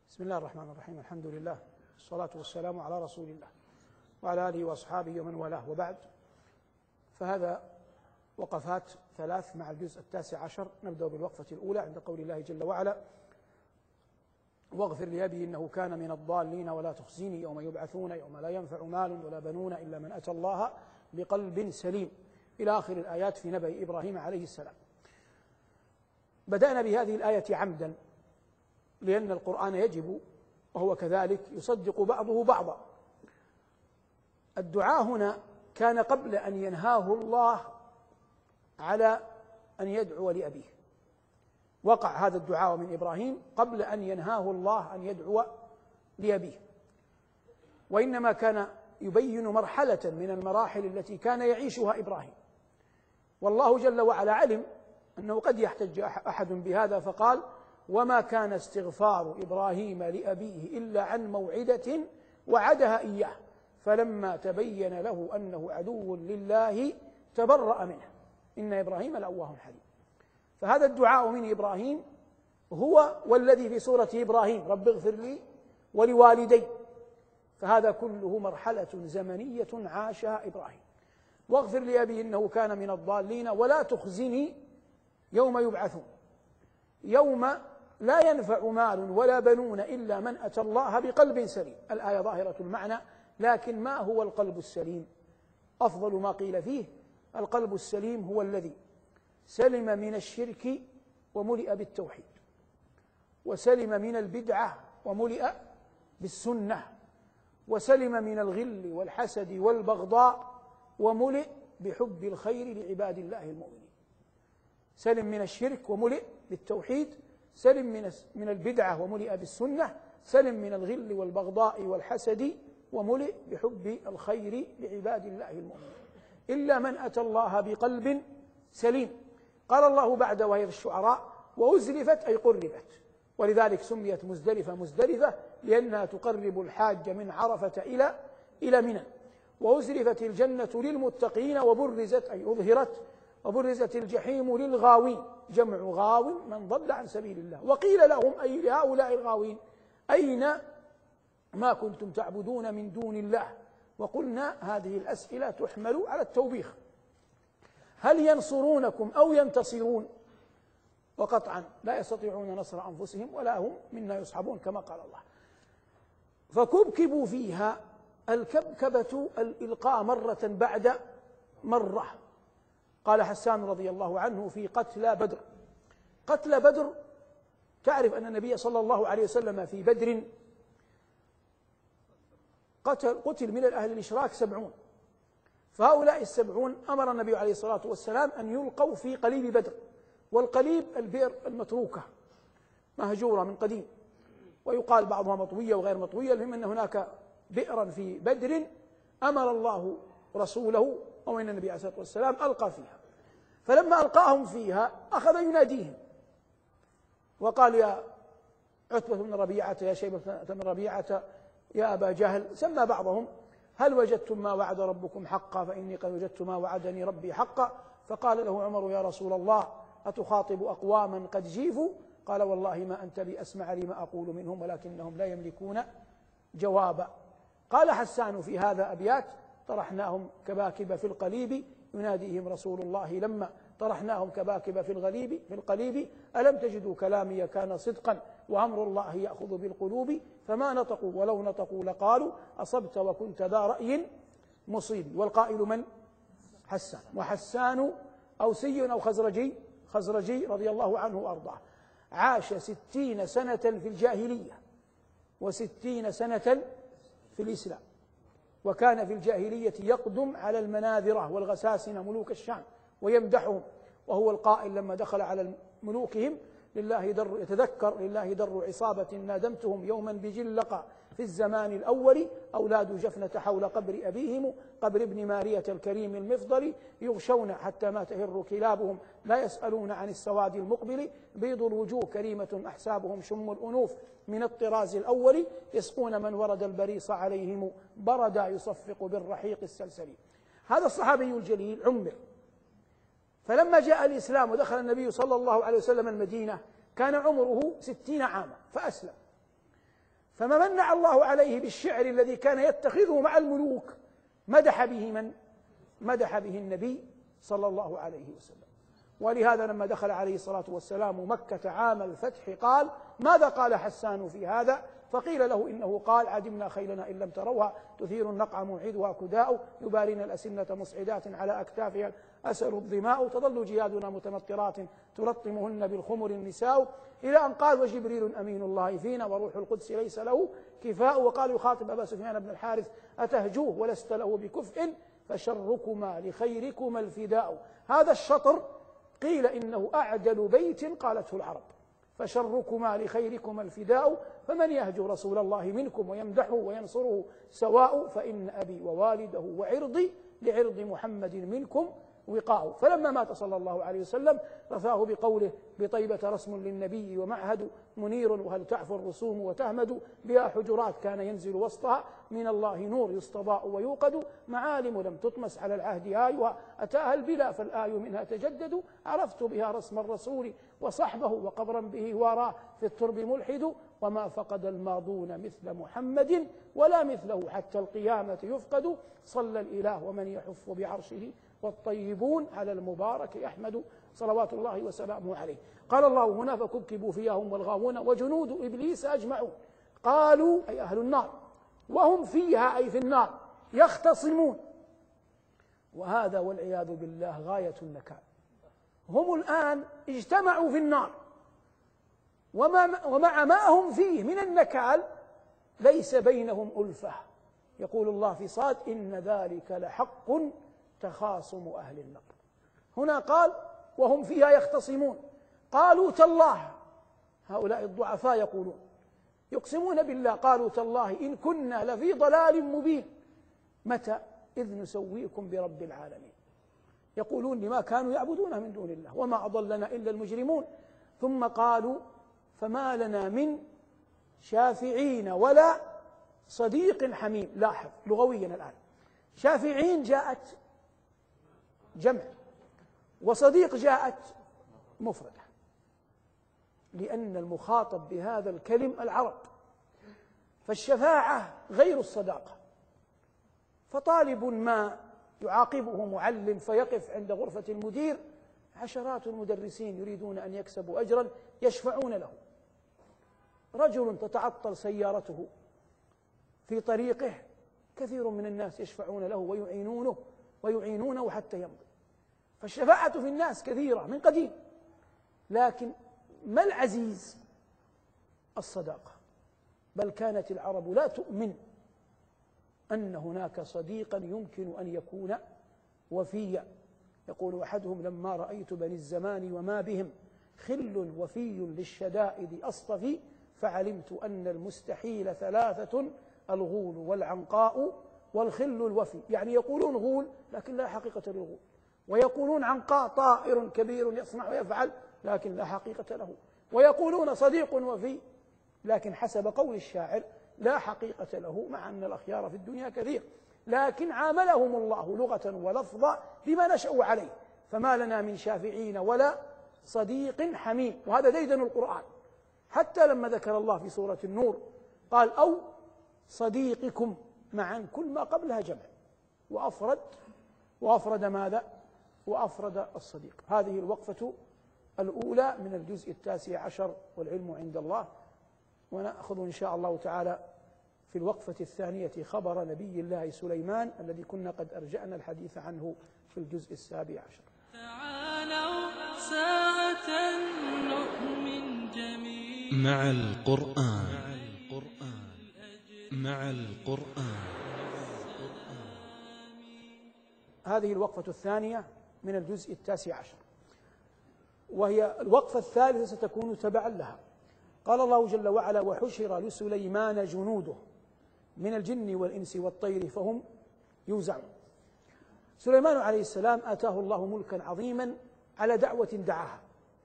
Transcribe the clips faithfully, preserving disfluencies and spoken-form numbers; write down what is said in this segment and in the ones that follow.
بسم الله الرحمن الرحيم. الحمد لله والصلاة والسلام على رسول الله وعلى آله وأصحابه ومن والاه، وبعد. فهذا وقفات ثلاث مع الجزء التاسع عشر. نبدأ بالوقفة الأولى عند قول الله جل وعلا: واغفر لأبي إنه كان من الضالين ولا تخزني يوم يبعثون يوم لا ينفع مال ولا بنون إلا من أتى الله بقلب سليم، إلى آخر الآيات في نبأ إبراهيم عليه السلام. بدأنا بهذه الآية عمدا لأن القرآن يجب وهو كذلك يصدق بعضه بعضا. الدعاء هنا كان قبل أن ينهاه الله على أن يدعو لأبيه، وقع هذا الدعاء من إبراهيم قبل أن ينهاه الله أن يدعو لأبيه، وإنما كان يبين مرحلة من المراحل التي كان يعيشها إبراهيم. والله جل وعلا علم أنه قد يحتج أحد بهذا فقال: وما كان استغفار إبراهيم لأبيه إلا عن موعدة وعدها إياه فلما تبين له أنه عدو لله تبرأ منه إن إبراهيم لأواه حليم. فهذا الدعاء من إبراهيم هو والذي في سورة إبراهيم: رب اغفر لي ولوالدي. فهذا كله مرحلة زمنية عاشها إبراهيم. واغفر لأبي إنه كان من الضالين ولا تخزني يوم يبعثون، يوم لا ينفع مال ولا بنون إلا من أتى الله بقلب سليم. الآية ظاهرة المعنى، لكن ما هو القلب السليم؟ أفضل ما قيل فيه: القلب السليم هو الذي سلم من الشرك وملئ بالتوحيد، وسلم من البدعة وملئ بالسنة، وسلم من الغل والحسد والبغضاء وملئ بحب الخير لعباد الله المؤمنين. سلم من الشرك وملئ بالتوحيد، سلم من من البدعة وملئ بالسنة، سلم من الغل والبغضاء والحسد وملئ بحب الخير لعباد الله المؤمنين، إلا من أتى الله بقلب سليم. قال الله بعد وهي في الشعراء: وأزلفت أي قربت، ولذلك سميت مزدلفة مزدلفة لأنها تقرب الحاج من عرفة إلى إلى منى. وأزلفت الجنة للمتقين وبرزت أي أظهرت، وبرزت الجحيم للغاوين، جمع غاو من ضل عن سبيل الله. وقيل لهم أي لهؤلاء الغاوين: أين ما كنتم تعبدون من دون الله؟ وقلنا هذه الأسئلة تحمل على التوبيخ: هل ينصرونكم أو ينتصرون؟ وقطعا لا يستطيعون نصر أنفسهم ولا هم منا يصحبون كما قال الله. فكبكبوا فيها، الكبكبة الإلقاء مرة بعد مرة. قال حسان رضي الله عنه في قتلى بدر: قتلى بدر، تعرف أن النبي صلى الله عليه وسلم في بدر قتل, قتل من الأهل الإشراك سبعون، فهؤلاء السبعون أمر النبي عليه الصلاة والسلام أن يلقوا في قليب بدر. والقليب البئر المتروكة مهجورة من قديم، ويقال بعضها مطوية وغير مطوية، المهم أن هناك بئرا في بدر أمر الله رسوله وإن النبي عليه الصلاة والسلام ألقى فيها. فلما ألقاهم فيها أخذ يناديهم وقال: يا عتبة بن ربيعة، يا شيبة بن ربيعة، يا أبا جهل، سمى بعضهم: هل وجدتم ما وعد ربكم حقا؟ فإني قد وجدت ما وعدني ربي حقا. فقال له عمر: يا رسول الله أتخاطب أقواما قد جيفوا؟ قال: والله ما أنت بأسمع لي ما أقول منهم ولكنهم لا يملكون جوابا. قال حسان في هذا أبيات: طرحناهم كباكب في القليب يناديهم رسول الله لما طرحناهم كباكب في الغليب في القليب ألم تجدوا كلامي كان صدقا وأمر الله يأخذ بالقلوب فما نطقوا ولو نطقوا لقالوا أصبت وكنت ذا رأي مصيب. والقائل من؟ حسان. وحسان أوسي أو خزرجي خزرجي رضي الله عنه وأرضاه، عاش ستين سنة في الجاهلية وستين سنة في الإسلام، وكان في الجاهلية يقدم على المناذرة والغساسنة ملوك الشام ويمدحهم، وهو القائل لما دخل على ملوكهم: لله در يتذكر لله در عصابة نادمتهم يوما بجلقة في الزمان الأول أولاد جفنة حول قبر أبيهم قبر ابن مارية الكريم المفضل يغشون حتى ما تهر كلابهم لا يسألون عن السواد المقبل بيض الوجوه كريمة أحسابهم شم الأنوف من الطراز الأول يسقون من ورد البريص عليهم بردا يصفق بالرحيق السلسل. هذا الصحابي الجليل عمر، فلما جاء الإسلام ودخل النبي صلى الله عليه وسلم المدينة كان عمره ستين عاما فأسلم، فما منع الله عليه بالشعر الذي كان يتخذه مع الملوك مدح به من؟ مدح به النبي صلى الله عليه وسلم. ولهذا لما دخل عليه الصلاة والسلام مكة عام الفتح قال: ماذا قال حسان في هذا؟ فقيل له إنه قال: عدمنا خيلنا إن لم تروها تثير النقع موعدها كداء يبارين الأسنة مصعدات على أكتافها أسر الظماء تظل جيادنا متمطرات تلطمهن بالخمر النساء، إلى أن قال: وجبريل أمين الله فينا وروح القدس ليس له كفاء. وقال يخاطب أبا سفيان بن الحارث: أتهجوه ولست له بكفء فشركما لخيركما الفداء. هذا الشطر قيل إنه أعدل بيت قالته العرب، فشركما لخيركما الفداء، فمن يهجو رسول الله منكم ويمدحه وينصره سواء، فإن أبي ووالده وعرضي لعرض محمد منكم وقاء. فلما مات صلى الله عليه وسلم رفاه بقوله: بطيبة رسم للنبي ومعهد منير وهل تعفو الرسوم وتهمد بها حجرات كان ينزل وسطها من الله نور يستضاء ويوقد معالم لم تطمس على العهد آيها أتاها البلا فالآي منها تجدد عرفت بها رسم الرسول وصحبه وقبرا به وراه في الترب ملحد وما فقد الماضون مثل محمد ولا مثله حتى القيامة يفقد صلى الإله ومن يحف بعرشه والطيبون على المبارك أحمد صلوات الله وسلامه عليه. قال الله هنا: فكبكبوا فيها هم والغاوون وجنود إبليس أجمعون. قالوا أي أهل النار، وهم فيها أي في النار يختصمون. وهذا والعياذ بالله غاية النكال. هم الآن اجتمعوا في النار، وما ومع ما هم فيه من النكال ليس بينهم ألفة. يقول الله في صاد: إن ذلك لحق تخاصم أهل النار. هنا قال: وهم فيها يختصمون. قالوا تالله، هؤلاء الضعفاء يقولون يقسمون بالله، قالوا تالله إن كنا لفي ضلال مبين متى إذ نسويكم برب العالمين. يقولون لما كانوا يعبدون من دون الله وما أضلنا إلا المجرمون. ثم قالوا: فما لنا من شافعين ولا صديق حميم. لاحظ لغويا الآن، شافعين جاءت جمع وصديق جاءت مفردة، لأن المخاطب بهذا الكلم العرب، فالشفاعة غير الصداقة. فطالب ما يعاقبه معلم فيقف عند غرفة المدير عشرات المدرسين يريدون أن يكسبوا أجرا يشفعون له. رجل تتعطل سيارته في طريقه كثير من الناس يشفعون له ويعينونه ويعينونه حتى يمضي. فالشفاعة في الناس كثيرة من قديم، لكن ما العزيز؟ الصداقة. بل كانت العرب لا تؤمن أن هناك صديقا يمكن أن يكون وفيا. يقول أحدهم: لما رأيت بني الزمان وما بهم خل وفي للشدائد أصطفي فعلمت أن المستحيل ثلاثة الغول والعنقاء والخل الوفي. يعني يقولون غول لكن لا حقيقة للغول، ويقولون عنقاء طائر كبير يصنع ويفعل لكن لا حقيقة له، ويقولون صديق وفي لكن حسب قول الشاعر لا حقيقة له، مع أن الأخيار في الدنيا كثير، لكن عاملهم الله لغة ولفظا بما نشأوا عليه. فما لنا من شافعين ولا صديق حميم. وهذا ديدن القرآن، حتى لما ذكر الله في سورة النور قال: أو صديقكم، مع كل ما قبلها جمع، وأفرد وأفرد ماذا؟ وأفرد الصديق. هذه الوقفة الأولى من الجزء التاسع عشر، والعلم عند الله. ونأخذ إن شاء الله تعالى في الوقفة الثانية خبر نبي الله سليمان الذي كنا قد أرجعنا الحديث عنه في الجزء السابع عشر. تعالوا ساعة نؤمن جميعا مع القرآن مع القرآن. هذه الوقفة الثانية من الجزء التاسع عشر، وهي الوقفة الثالثة ستكون تبعا لها. قال الله جل وعلا: وحشر لسليمان جنوده من الجن والإنس والطير فهم يوزعون. سليمان عليه السلام آتاه الله ملكا عظيما على دعوة دعاها.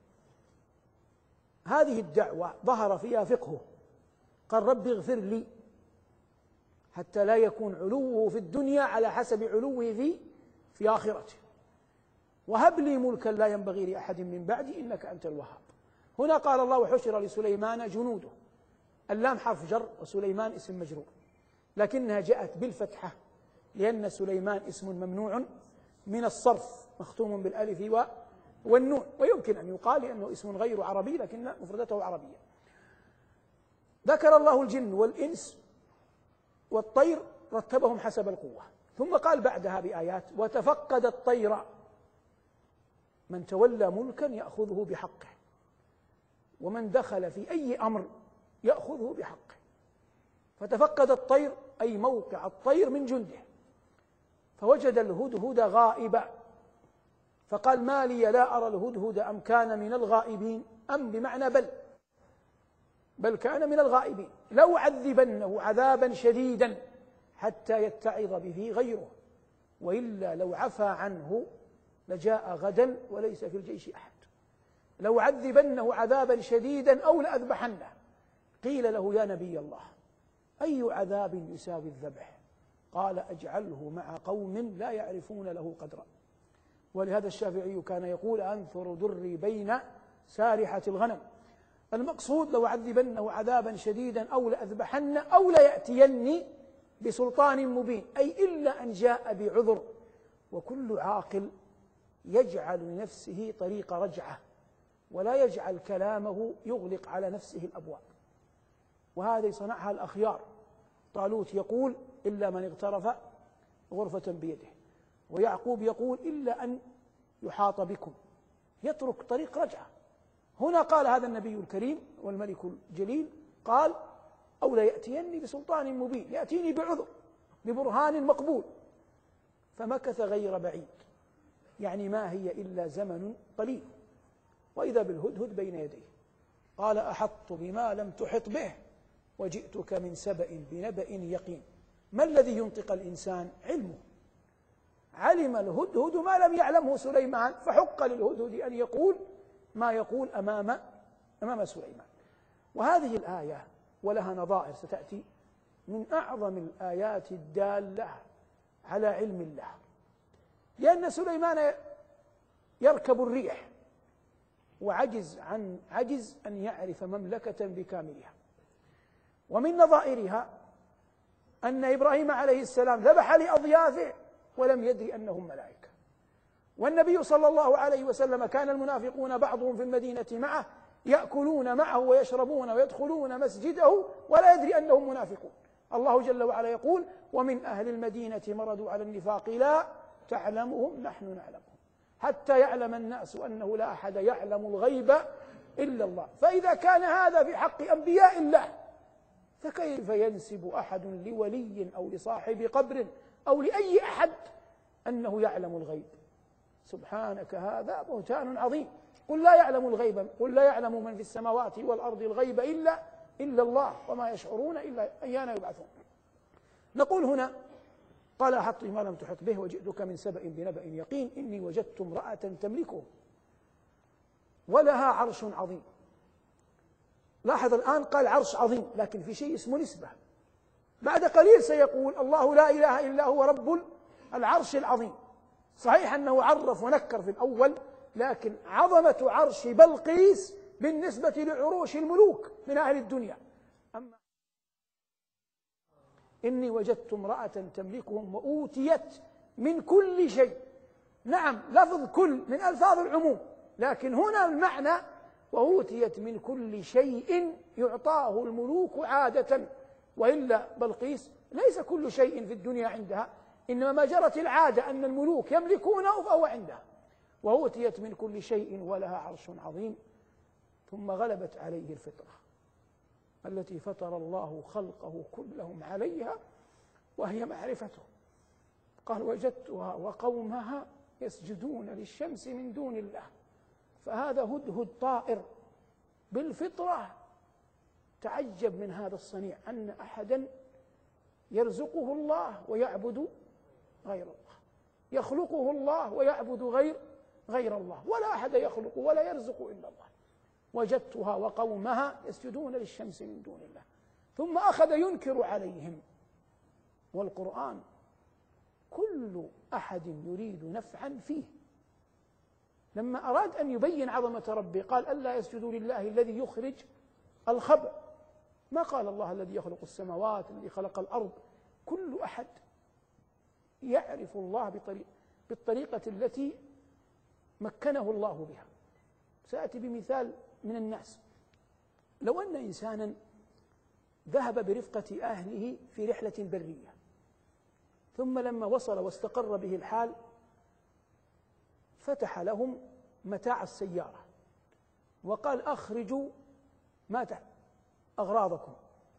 هذه الدعوة ظهر فيها فقهه، قال: رب اغفر لي، حتى لا يكون علوه في الدنيا على حسب علوه في في آخرته، وهب لي ملكا لا ينبغي لأحد من بعدي إنك أنت الوهاب. هنا قال الله: وحشر لسليمان جنوده، اللام حرف جر وسليمان اسم مجرور، لكنها جاءت بالفتحة لأن سليمان اسم ممنوع من الصرف مختوم بالألف والنون، ويمكن أن يقال لأنه اسم غير عربي لكن مفردته عربية. ذكر الله الجن والإنس والطير رتبهم حسب القوة، ثم قال بعدها بآيات: وتفقد الطير من تولى ملكا يأخذه بحقه، ومن دخل في أي أمر يأخذه بحقه. فتفقد الطير أي موقع الطير من جنده، فوجد الهدهد غائبا، فقال: ما لي لا أرى الهدهد أم كان من الغائبين، أم بمعنى بل بل كان من الغائبين، لو عذبنه عذابا شديدا حتى يتعظ به غيره، وإلا لو عفى عنه لجاء غدا وليس في الجيش أحد. لو عذبنه عذابا شديدا أو لأذبحنه. قيل له: يا نبي الله، أي عذاب يساوي الذبح؟ قال: أجعله مع قوم لا يعرفون له قدرا. ولهذا الشافعي كان يقول: أنثر دري بين سارحة الغنم. المقصود: لو عذبنه عذابا شديدا أو لأذبحن أو ليأتيني بسلطان مبين، أي إلا أن جاء بعذر. وكل عاقل يجعل لنفسه طريق رجعة، ولا يجعل كلامه يغلق على نفسه الأبواب، وهذا صنعها الأخيار. طالوت يقول: إلا من اغترف غرفة بيده، ويعقوب يقول: إلا أن يحاط بكم، يترك طريق رجعة. هنا قال هذا النبي الكريم والملك الجليل، قال: أو لا يأتيني بسلطان مبين، يأتيني بعذر ببرهان مقبول. فمكث غير بعيد، يعني ما هي إلا زمن قليل، وإذا بالهدهد بين يديه. قال: أحطت بما لم تحط به وجئتك من سبأ بنبأ يقين. ما الذي ينطق الإنسان؟ علمه. علم الهدهد ما لم يعلمه سليمان، فحق للهدهد أن يقول ما يقول أمام أمام سليمان. وهذه الآية ولها نظائر ستأتي من أعظم الآيات الدالة على علم الله، لأن سليمان يركب الريح وعجز عن عجز أن يعرف مملكة بكاملها. ومن نظائرها أن إبراهيم عليه السلام ذبح لأضيافه ولم يدري أنهم ملائكة، والنبي صلى الله عليه وسلم كان المنافقون بعضهم في المدينة معه يأكلون معه ويشربون ويدخلون مسجده ولا يدري أنهم منافقون. الله جل وعلا يقول: ومن أهل المدينة مردوا على النفاق لا تعلمهم نحن نعلمهم حتى يعلم الناس أنه لا أحد يعلم الغيب إلا الله. فإذا كان هذا في حق أنبياء الله، فكيف ينسب أحد لولي أو لصاحب قبر أو لأي أحد أنه يعلم الغيب؟ سبحانك، هذا بهتان عظيم. قل لا يعلم الغيب قل لا يعلم من في السماوات والأرض الغيب إلا إلا الله وما يشعرون إلا أيان يبعثون. نقول هنا: قال: أحط ما لم تحط به وجئتك من سبأ بنبأ يقين إني وجدت امرأة تملكهم ولها عرش عظيم. لاحظ الآن قال عرش عظيم، لكن في شيء اسمه نسبة. بعد قليل سيقول: الله لا إله إلا هو رب العرش العظيم. صحيح أنه عرف ونكر في الأول، لكن عظمة عرش بلقيس بالنسبة لعروش الملوك من أهل الدنيا. أما إني وجدت امرأة تملكهم وأوتيت من كل شيء. نعم، لفظ كل من ألفاظ العموم، لكن هنا المعنى وأوتيت من كل شيء يعطاه الملوك عادة، وإلا بلقيس ليس كل شيء في الدنيا عندها، إنما ما جرت العادة أن الملوك يملكونه فهو عندها. وأوتيت من كل شيء ولها عرش عظيم. ثم غلبت عليه الفطرة التي فطر الله خلقه كلهم عليها، وهي معرفته. قال: وجدتها وقومها يسجدون للشمس من دون الله. فهذا هدهد طائر بالفطرة. تعجب من هذا الصنيع، أن أحدا يرزقه الله ويعبد غير الله، يخلقه الله ويعبد غير غير الله، ولا أحد يخلق ولا يرزق إلا الله. وجدتها وقومها يسجدون للشمس من دون الله. ثم أخذ ينكر عليهم. والقرآن كل أحد يريد نفعا فيه. لما أراد أن يبين عظمة ربه قال: ألا يسجدوا لله الذي يخرج الخبأ. ما قال الله الذي يخلق السماوات الذي خلق الأرض. كل أحد يعرف الله بطريق بالطريقة التي مكنه الله بها. سأتي بمثال من الناس. لو أن إنسانا ذهب برفقة أهله في رحلة برية، ثم لما وصل واستقر به الحال فتح لهم متاع السيارة وقال أخرجوا ما أغراضكم.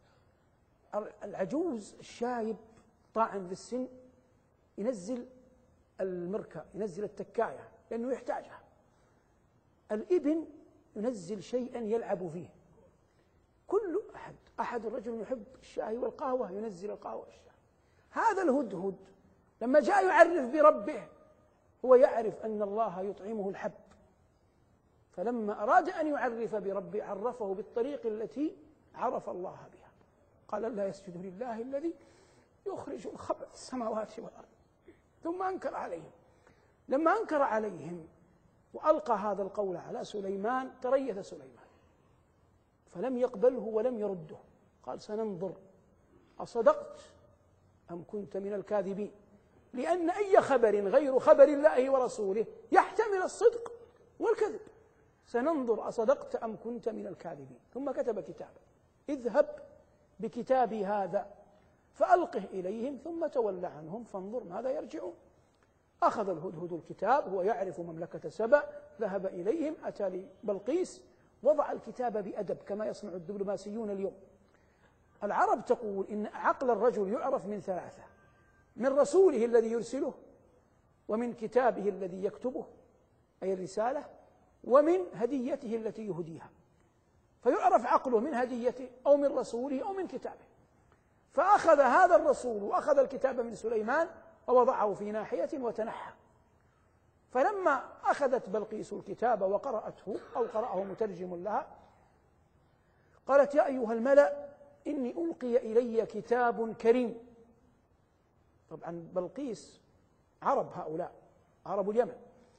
العجوز الشايب طاعن في السن ينزل المركة، ينزل التكاية لأنه يحتاجها. الابن ينزل شيئا يلعب فيه. كل أحد أحد الرجل يحب الشاي والقهوة ينزل القهوة والشاي. هذا الهدهد لما جاء يعرف بربه هو يعرف أن الله يطعمه الحب، فلما أراد أن يعرف بربه عرفه بالطريق التي عرف الله بها. قال لا يسجد لله الذي يخرج الخبأ في السماوات والأرض. ثم أنكر عليهم. لما أنكر عليهم وألقى هذا القول على سليمان تريث سليمان فلم يقبله ولم يرده. قال سننظر أصدقت أم كنت من الكاذبين، لأن أي خبر غير خبر الله ورسوله يحتمل الصدق والكذب. سننظر أصدقت أم كنت من الكاذبين. ثم كتب كتابا اذهب بكتابي هذا فألقه إليهم ثم تول عنهم فانظر ماذا يرجعون. أخذ الهدهد الكتاب، هو يعرف مملكة سبأ، ذهب إليهم، أتى لبلقيس، وضع الكتاب بأدب كما يصنع الدبلوماسيون اليوم. العرب تقول إن عقل الرجل يعرف من ثلاثة: من رسوله الذي يرسله، ومن كتابه الذي يكتبه أي الرسالة، ومن هديته التي يهديها. فيعرف عقله من هديته أو من رسوله أو من كتابه. فأخذ هذا الرسول وأخذ الكتاب من سليمان ووضعه في ناحية وتنحى. فلما أخذت بلقيس الكتاب وقرأته أو قرأه مترجم لها قالت يا أيها الملأ إني ألقي إلي كتاب كريم. طبعا بلقيس عرب، هؤلاء عرب اليمن.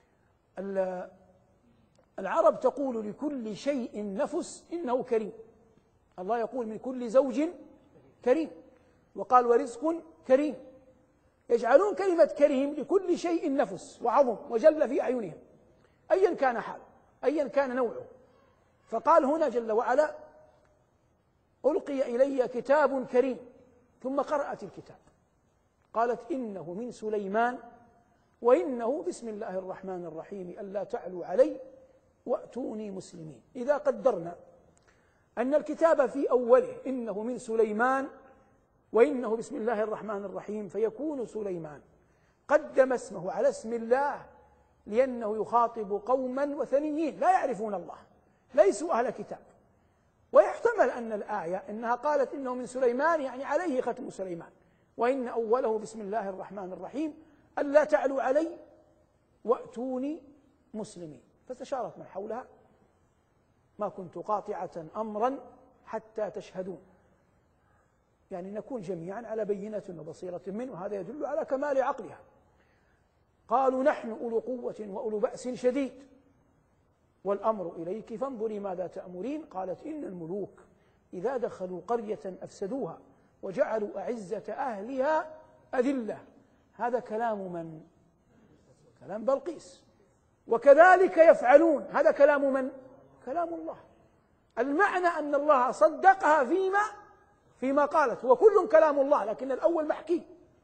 العرب تقول لكل شيء نفس إنه كريم. الله يقول من كل زوج كريم، وقال ورزق كريم. يجعلون كلمة كريم لكل شيء نفس وعظم وجل في أعينهم أيا كان حاله أيا كان نوعه. فقال هنا جل وعلا ألقي إلي كتاب كريم، ثم قرأت الكتاب قالت إنه من سليمان وإنه بسم الله الرحمن الرحيم ألا تعلوا علي وأتوني مسلمين. إذا قدرنا أن الكتاب في أوله إنه من سليمان وإنه بسم الله الرحمن الرحيم، فيكون سليمان قدم اسمه على اسم الله لأنه يخاطب قوما وثنيين لا يعرفون الله، ليسوا أهل كتاب. ويحتمل أن الآية إنها قالت إنه من سليمان يعني عليه ختم سليمان، وإن أوله بسم الله الرحمن الرحيم ألا تعلوا علي وأتوني مسلمين. فاستشارت من حولها ما كنت قاطعة أمرا حتى تشهدون، يعني نكون جميعا على بينة وبصيرة منه، وهذا يدل على كمال عقلها. قالوا نحن أولو قوة وأولو بأس شديد والأمر إليك فانظري ماذا تأمرين. قالت إن الملوك إذا دخلوا قرية أفسدوها وجعلوا أعزة أهلها أذلة. هذا كلام من؟ كلام بلقيس. وكذلك يفعلون. هذا كلام من؟ كلام الله. المعنى أن الله صدقها فيما فيما قالت. هو كل كلام الله لكن الأول محكي.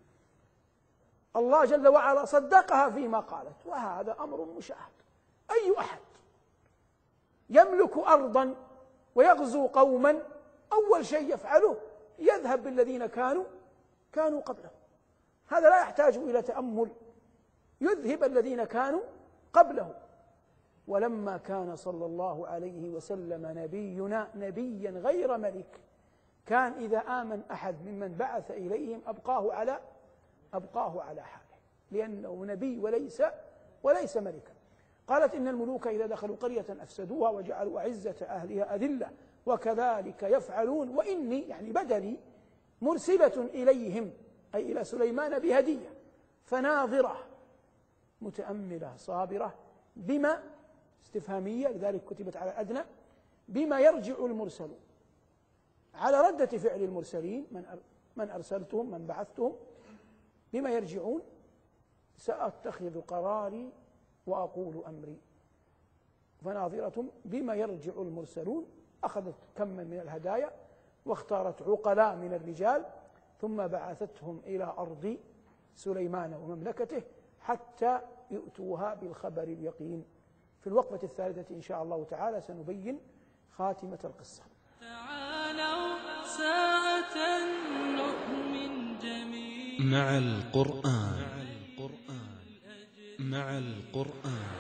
الله جل وعلا صدقها فيما قالت، وهذا أمر مشاهد. أي أحد يملك أرضا ويغزو قوما أول شيء يفعله يذهب بالذين كانوا كانوا قبله. هذا لا يحتاج إلى تأمل، يذهب الذين كانوا قبله. ولما كان صلى الله عليه وسلم نبينا نبيا غير ملك، كان إذا آمن أحد ممن بعث إليهم أبقاه على أبقاه على حاله، لأنه نبي وليس وليس ملكا. قالت إن الملوك إذا دخلوا قرية أفسدوها وجعلوا أعزة أهلها أذلة وكذلك يفعلون. وإني يعني بدلي مرسلة إليهم أي إلى سليمان بهدية، فناظرة متأملة صابرة بما استفهامية لذلك كتبت على أدنى بما يرجع المرسلون. على ردة فعل المرسلين، من من أرسلتهم، من بعثتهم، بما يرجعون. سأتخذ قراري وأقول أمري، فناظرة بما يرجع المرسلون. أخذت كما من الهدايا واختارت عقلاء من الرجال، ثم بعثتهم إلى أرض سليمان ومملكته حتى يؤتوها بالخبر اليقين. في الوقفة الثالثة إن شاء الله تعالى سنبين خاتمة القصة. تعالوا ساعة نؤمن جميعا مع القرآن. مع القرآن.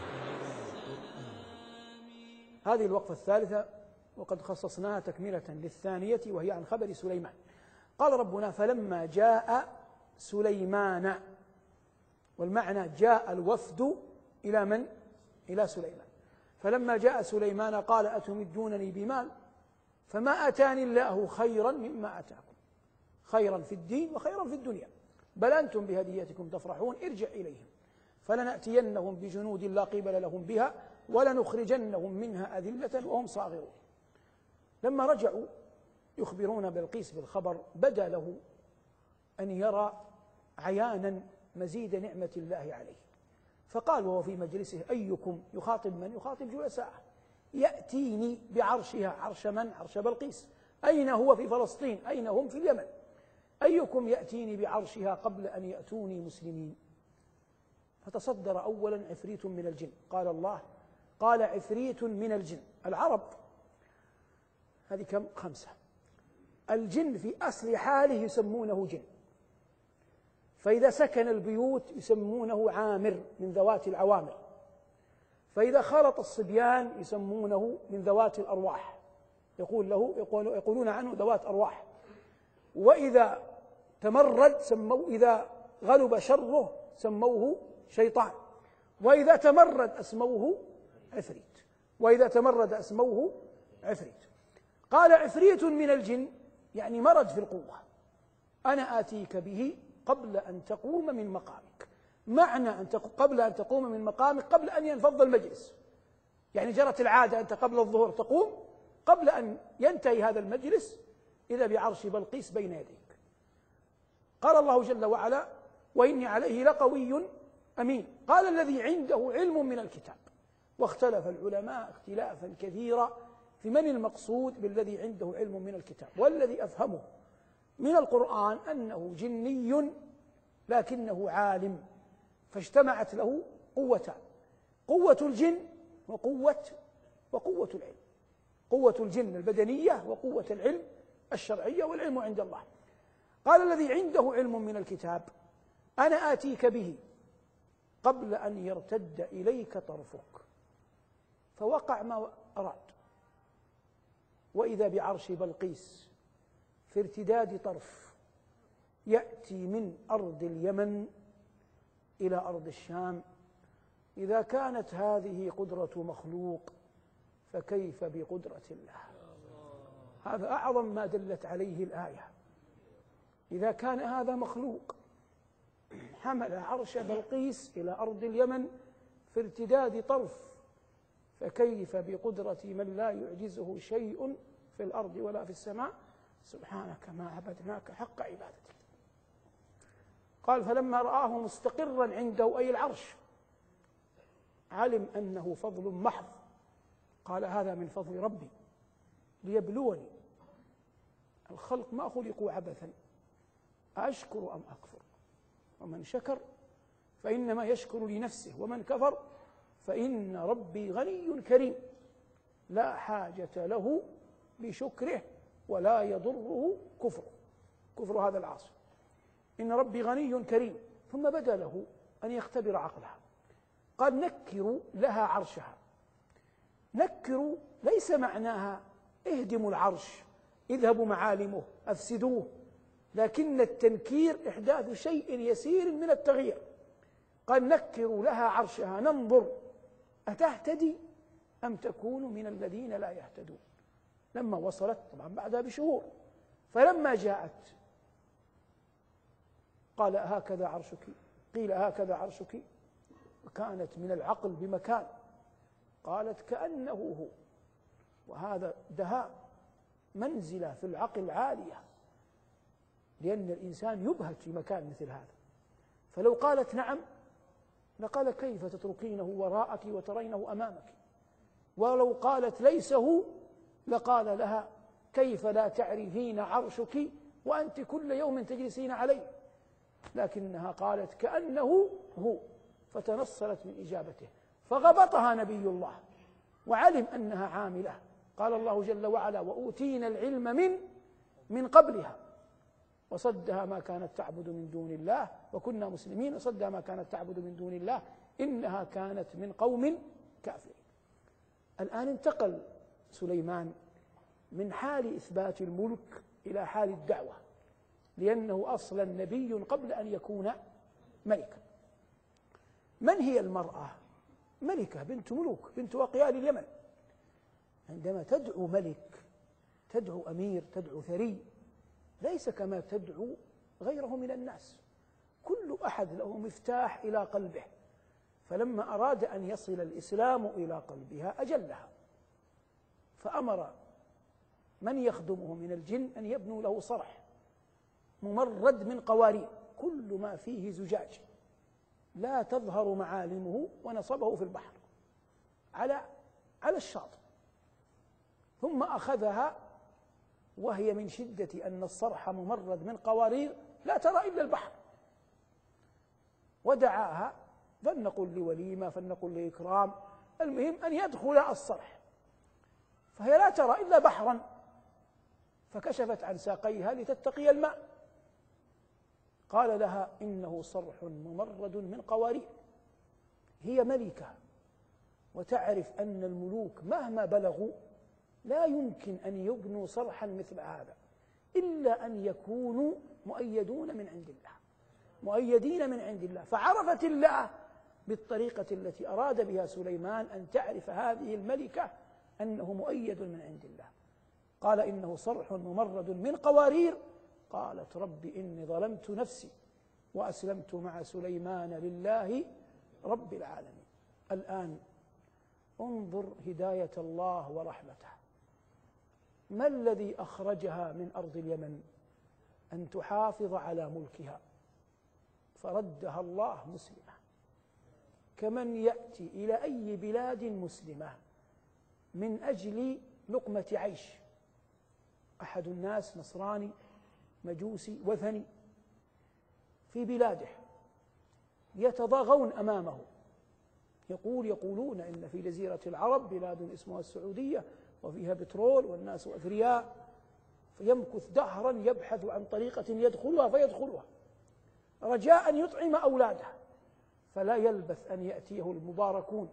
هذه الوقفة الثالثة، وقد خصصناها تكملة للثانية، وهي عن خبر سليمان. قال ربنا: فلما جاء سليمان، والمعنى جاء الوفد إلى من؟ إلى سليمان. فلما جاء سليمان قال: أتمدونني بمال فما أتاني الله خيرا مما أتاكم، خيرا في الدين وخيرا في الدنيا، بل أنتم بهديتكم تفرحون، ارجع إليهم فلنأتينهم بجنود لا قبل لهم بها ولنخرجنهم منها أذلة وهم صاغرون. لما رجعوا يخبرون بلقيس بالخبر، بدا له أن يرى عيانا مزيد نعمة الله عليه، فقال وهو في مجلسه: أيكم، يخاطب من؟ يخاطب جلساءه، يأتيني بعرشها. عرش من؟ عرش بلقيس. أين هو؟ في فلسطين. أين هم؟ في اليمن. أيكم يأتيني بعرشها قبل أن يأتوني مسلمين؟ فتصدر أولا عفريت من الجن. قال الله: قال عفريت من الجن. العرب هذه كم؟ خمسة. الجن في أصل حاله يسمونه جن، فإذا سكن البيوت يسمونه عامر من ذوات العوامر، فإذا خلط الصبيان يسمونه من ذوات الأرواح، يقول له يقول يقولون عنه ذوات أرواح. وإذا تمرد سموه، إذا غلب شره سموه شيطان، وإذا تمرد أسموه عفريت، وإذا تمرد أسموه عفريت. قال عفريت من الجن يعني مرد في القوة، أنا آتيك به قبل أن تقوم من مقامك. معنى أن قبل أن تقوم من مقامك، قبل أن ينفض المجلس، يعني جرت العادة أنت قبل الظهر تقوم، قبل أن ينتهي هذا المجلس إذا بعرش بلقيس بين يديك. قال الله جل وعلا: وإني عليه لقوي أمين. قال الذي عنده علم من الكتاب. واختلف العلماء اختلافا كثيرا في من المقصود بالذي عنده علم من الكتاب، والذي أفهمه من القرآن أنه جني لكنه عالم، فاجتمعت له قوتان: قوة الجن وقوة وقوة العلم، قوة الجن البدنية وقوة العلم الشرعية، والعلم عند الله. قال الذي عنده علم من الكتاب: أنا آتيك به قبل أن يرتد إليك طرفك. فوقع ما أراد، وإذا بعرش بلقيس في ارتداد طرف، يأتي من أرض اليمن إلى أرض الشام. إذا كانت هذه قدرة مخلوق فكيف بقدرة الله؟ هذا أعظم ما دلت عليه الآية. إذا كان هذا مخلوق حمل عرش بلقيس إلى أرض اليمن في ارتداد طرف، فكيف بقدرة من لا يعجزه شيء في الأرض ولا في السماء؟ سبحانك ما عبدناك حق عبادتك. قال: فلما رآه مستقرا عنده أي العرش علم أنه فضل محض. قال: هذا من فضل ربي ليبلوني. الخلق ما خلقوا عبثا، أشكر أم أكفر؟ ومن شكر فإنما يشكر لنفسه، ومن كفر فإن ربي غني كريم لا حاجة له بشكره ولا يضره كفره، كفر هذا العاصي. إن ربي غني كريم. ثم بدا له أن يختبر عقلها. قال: نكروا لها عرشها. نكروا ليس معناها اهدموا العرش، اذهبوا معالمه، أفسدوه، لكن التنكير إحداث شيء يسير من التغيير. قال: نكروا لها عرشها ننظر أتهتدي أم تكون من الذين لا يهتدون. لما وصلت، طبعا بعدها بشهور، فلما جاءت قال: هكذا عرشك، قيل هكذا عرشك، وكانت من العقل بمكان، قالت: كأنه هو. وهذا دهاء منزلة في العقل عالية، لأن الإنسان يبهت في مكان مثل هذا. فلو قالت نعم لقال كيف تتركينه وراءك وترينه أمامك، ولو قالت ليس هو لقال لها كيف لا تعرفين عرشك وأنت كل يوم تجلسين عليه، لكنها قالت كأنه هو، فتنصلت من إجابته، فغبطها نبي الله وعلم أنها عاملة. قال الله جل وعلا وأوتينا العلم من من قبلها وصدها ما كانت تعبد من دون الله وكنا مسلمين، وصدها ما كانت تعبد من دون الله إنها كانت من قوم كافرين. الآن انتقل سليمان من حال إثبات الملك إلى حال الدعوة، لأنه أصلا نبي قبل أن يكون ملكا. من هي المرأة؟ ملكة بنت ملوك، بنت أقيال اليمن. عندما تدعو ملك، تدعو أمير، تدعو ثري، ليس كما تدعو غيره من الناس، كل أحد له مفتاح إلى قلبه، فلما أراد أن يصل الإسلام إلى قلبها أجلها، فأمر من يخدمه من الجن أن يبنوا له صرح ممرد من قوارير كل ما فيه زجاج لا تظهر معالمه، ونصبه في البحر على على الشاطئ، ثم أخذها وهي من شدة أن الصرح ممرد من قوارير لا ترى إلا البحر، ودعاها، فلنقل لوليمة فلنقل لإكرام، المهم أن يدخل الصرح، فهي لا ترى إلا بحرا، فكشفت عن ساقيها لتتقي الماء، قال لها إنه صرح ممرد من قوارير. هي ملكة وتعرف أن الملوك مهما بلغوا لا يمكن أن يبنوا صرحا مثل هذا إلا أن يكونوا مؤيدون من عند الله، مؤيدين من عند الله. فعرفت الله بالطريقة التي أراد بها سليمان أن تعرف هذه الملكة أنه مؤيد من عند الله. قال إنه صرح ممرد من قوارير. قالت رب إني ظلمت نفسي وأسلمت مع سليمان لله رب العالمين. الآن انظر هداية الله ورحمته. ما الذي أخرجها من أرض اليمن؟ أن تحافظ على ملكها، فردها الله مسلمة، كمن يأتي إلى أي بلاد مسلمة من أجل لقمة عيش. أحد الناس نصراني مجوسي وثني في بلاده، يتضاغون أمامه، يقول يقولون إن في جزيرة العرب بلاد اسمها السعودية وفيها بترول والناس أثرياء، فيمكث دهرا يبحث عن طريقة يدخلها فيدخلها رجاء أن يطعم أولاده، فلا يلبث أن يأتيه المباركون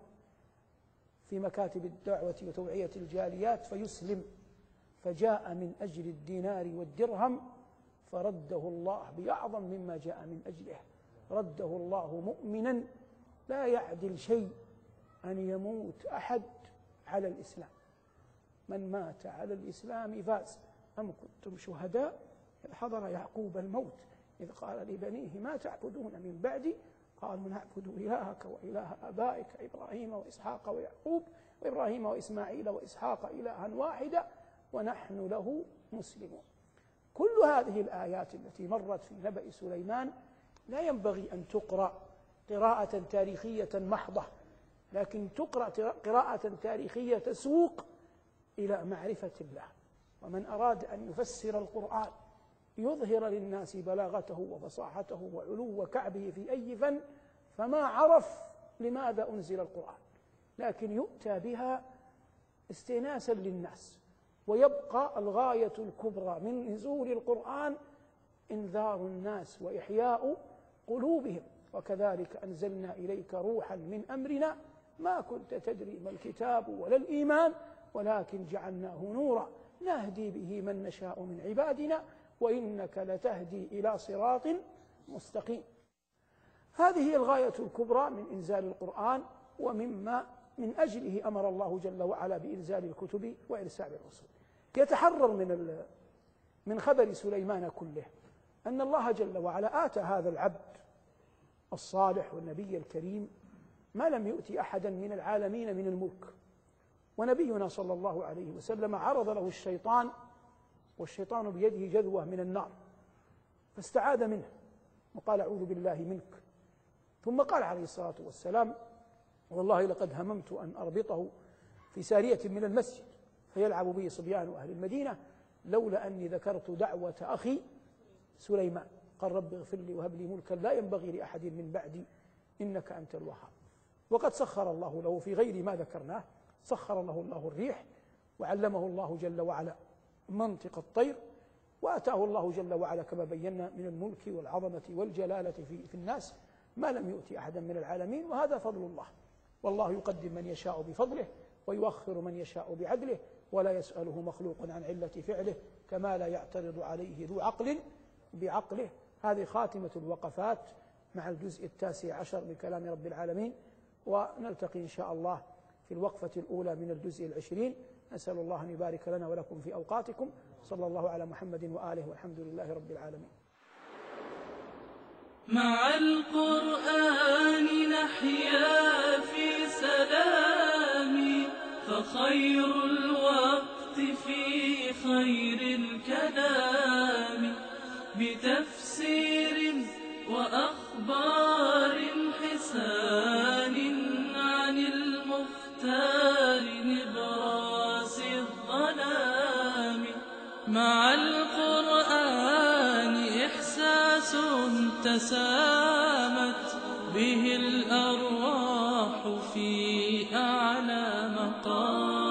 في مكاتب الدعوة وتوعية الجاليات فيسلم، فجاء من أجل الدينار والدرهم فرده الله بأعظم مما جاء من أجله، رده الله مؤمنا. لا يعدل شيء أن يموت أحد على الإسلام، من مات على الإسلام فاز. أم كنتم شهداء إذ حضر يعقوب الموت إذ قال لبنيه ما تعبدون من بعدي قالوا نعبد إلهك وإله آبائك إبراهيم وإسحاق ويعقوب وإبراهيم وإسماعيل وإسحاق إلها واحدا ونحن له مسلمون. كل هذه الآيات التي مرت في نبأ سليمان لا ينبغي أن تقرأ قراءة تاريخية محضة، لكن تقرأ قراءة تاريخية تسوق إلى معرفة الله. ومن أراد أن يفسر القرآن يظهر للناس بلاغته وفصاحته وعلو كعبه في أي فن، فما عرف لماذا أنزل القرآن، لكن يؤتى بها استئناسا للناس، ويبقى الغاية الكبرى من نزول القرآن إنذار الناس وإحياء قلوبهم. وكذلك أنزلنا إليك روحا من أمرنا ما كنت تدري ما الكتاب ولا الإيمان ولكن جعلناه نورا نهدي به من نشاء من عبادنا وإنك لتهدي إلى صراط مستقيم. هذه هي الغاية الكبرى من إنزال القرآن، ومما من أجله أمر الله جل وعلا بإنزال الكتب وإرسال الرسل. يتحرر من من خبر سليمان كله أن الله جل وعلا آتى هذا العبد الصالح والنبي الكريم ما لم يؤتي أحدا من العالمين من الملك. ونبينا صلى الله عليه وسلم عرض له الشيطان والشيطان بيده جذوة من النار، فاستعاذ منه وقال أعوذ بالله منك. ثم قال عليه الصلاة والسلام والله لقد هممت أن أربطه في سارية من المسجد فيلعب به صبيان أهل المدينة لولا أني ذكرت دعوة أخي سليمان قال رب اغفر لي وهب لي ملكا لا ينبغي لأحد من بعدي إنك أنت الوهاب. وقد سخر الله له في غير ما ذكرناه، سخر له الله الريح، وعلمه الله جل وعلا منطق الطير، وأتاه الله جل وعلا كما بينا من الملك والعظمة والجلالة في, في الناس ما لم يؤتي أحدا من العالمين، وهذا فضل الله. والله يقدم من يشاء بفضله ويؤخر من يشاء بعدله، ولا يسأله مخلوق عن علة فعله كما لا يعترض عليه ذو عقل بعقله. هذه خاتمة الوقفات مع الجزء التاسع عشر من كلام رب العالمين، ونلتقي إن شاء الله في الوقفة الأولى من الجزء العشرين. نسأل الله أن يبارك لنا ولكم في أوقاتكم. صلى الله على محمد وآله والحمد لله رب العالمين. مع القرآن نحيا في سلام، فخير الوقت في خير الكلام، بتفسير وأخبار حسان عن المختار نبراس الظلام. مع القرآن إحساس تسامت به الأرواح في أعلى مقام، بتفسير وأخبار حسان عن المختار نبراس الظلام. مع القرآن إحساس تسامت به الأرواح في أعلى مقام، بتفسير وأخبار حسان عن المختار نبراس الظلام. مع القرآن إحساس تسامت به الأرواح في